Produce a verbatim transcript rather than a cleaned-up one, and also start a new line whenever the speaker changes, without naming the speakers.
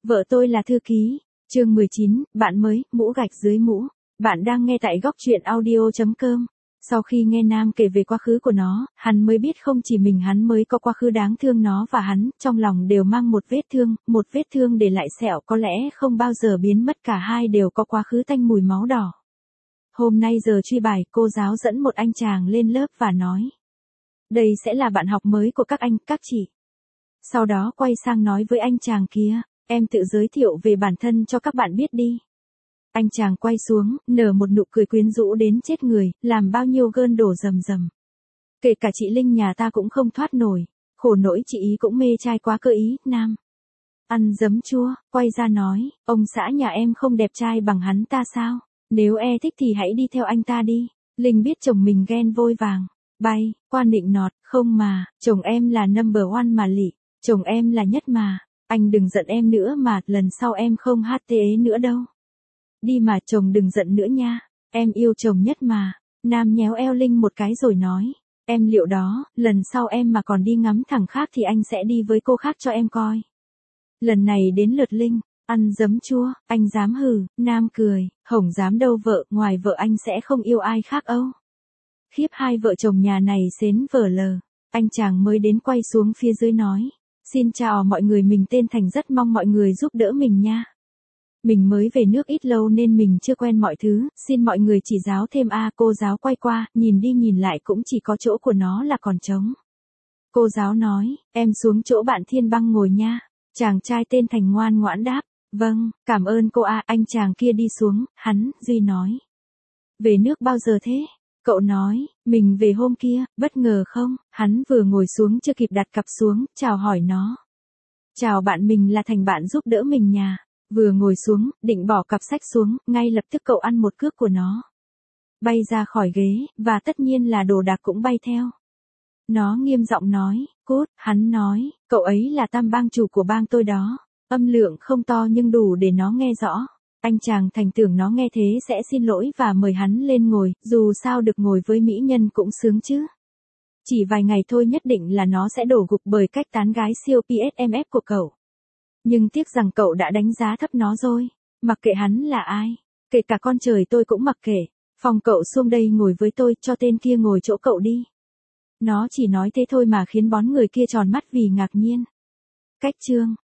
Vợ tôi là thư ký. Chương mười chín, bạn mới, mũ gạch dưới mũ. Bạn đang nghe tại góc truyện audio chấm com. Sau khi nghe Nam kể về quá khứ của nó, hắn mới biết không chỉ mình hắn mới có quá khứ đáng thương, nó và hắn, trong lòng đều mang một vết thương, một vết thương để lại sẹo có lẽ không bao giờ biến mất, cả hai đều có quá khứ tanh mùi máu đỏ. Hôm nay giờ truy bài, cô giáo dẫn một anh chàng lên lớp và nói. Đây sẽ là bạn học mới của các anh, các chị. Sau đó quay sang nói với anh chàng kia, em tự giới thiệu về bản thân cho các bạn biết đi. Anh chàng quay xuống, nở một nụ cười quyến rũ đến chết người, làm bao nhiêu gơn đổ rầm rầm. Kể cả chị Linh nhà ta cũng không thoát nổi, khổ nỗi chị ý cũng mê trai quá cơ ý. Nam ăn giấm chua, quay ra nói, ông xã nhà em không đẹp trai bằng hắn ta sao? Nếu e thích thì hãy đi theo anh ta đi. Linh biết chồng mình ghen vôi vàng, bay, qua nịnh nọt, không mà, chồng em là number one mà lị, chồng em là nhất mà, anh đừng giận em nữa mà, lần sau em không hát tê ế nữa đâu. Đi mà chồng đừng giận nữa nha, em yêu chồng nhất mà. Nam nhéo eo Linh một cái rồi nói, em liệu đó, lần sau em mà còn đi ngắm thằng khác thì anh sẽ đi với cô khác cho em coi. Lần này đến lượt Linh, ăn giấm chua, anh dám hừ, Nam cười, hổng dám đâu vợ, ngoài vợ anh sẽ không yêu ai khác âu. Khiếp, hai vợ chồng nhà này xến vở lờ. Anh chàng mới đến quay xuống phía dưới nói, xin chào mọi người, mình tên Thành, rất mong mọi người giúp đỡ mình nha. Mình mới về nước ít lâu nên mình chưa quen mọi thứ, xin mọi người chỉ giáo thêm a. Cô giáo quay qua, nhìn đi nhìn lại cũng chỉ có chỗ của nó là còn trống. Cô giáo nói, em xuống chỗ bạn Thiên Băng ngồi nha. Chàng trai tên Thành ngoan ngoãn đáp, vâng, cảm ơn cô a. Anh chàng kia đi xuống, hắn, Duy nói, về nước bao giờ thế? Cậu nói, mình về hôm kia, bất ngờ không? Hắn vừa ngồi xuống chưa kịp đặt cặp xuống, chào hỏi nó. Chào bạn, mình là Thành, bạn giúp đỡ mình nhà. Vừa ngồi xuống, định bỏ cặp sách xuống, ngay lập tức cậu ăn một cước của nó. Bay ra khỏi ghế, và tất nhiên là đồ đạc cũng bay theo. Nó nghiêm giọng nói, cút, hắn nói, cậu ấy là tam bang chủ của bang tôi đó. Âm lượng không to nhưng đủ để nó nghe rõ. Anh chàng Thành tưởng nó nghe thế sẽ xin lỗi và mời hắn lên ngồi, dù sao được ngồi với mỹ nhân cũng sướng chứ. Chỉ vài ngày thôi nhất định là nó sẽ đổ gục bởi cách tán gái siêu pê ét em ép của cậu. Nhưng tiếc rằng cậu đã đánh giá thấp nó rồi. Mặc kệ hắn là ai, kể cả con trời tôi cũng mặc kệ. Phòng cậu xuống đây ngồi với tôi, cho tên kia ngồi chỗ cậu đi. Nó chỉ nói thế thôi mà khiến bón người kia tròn mắt vì ngạc nhiên. Cách chương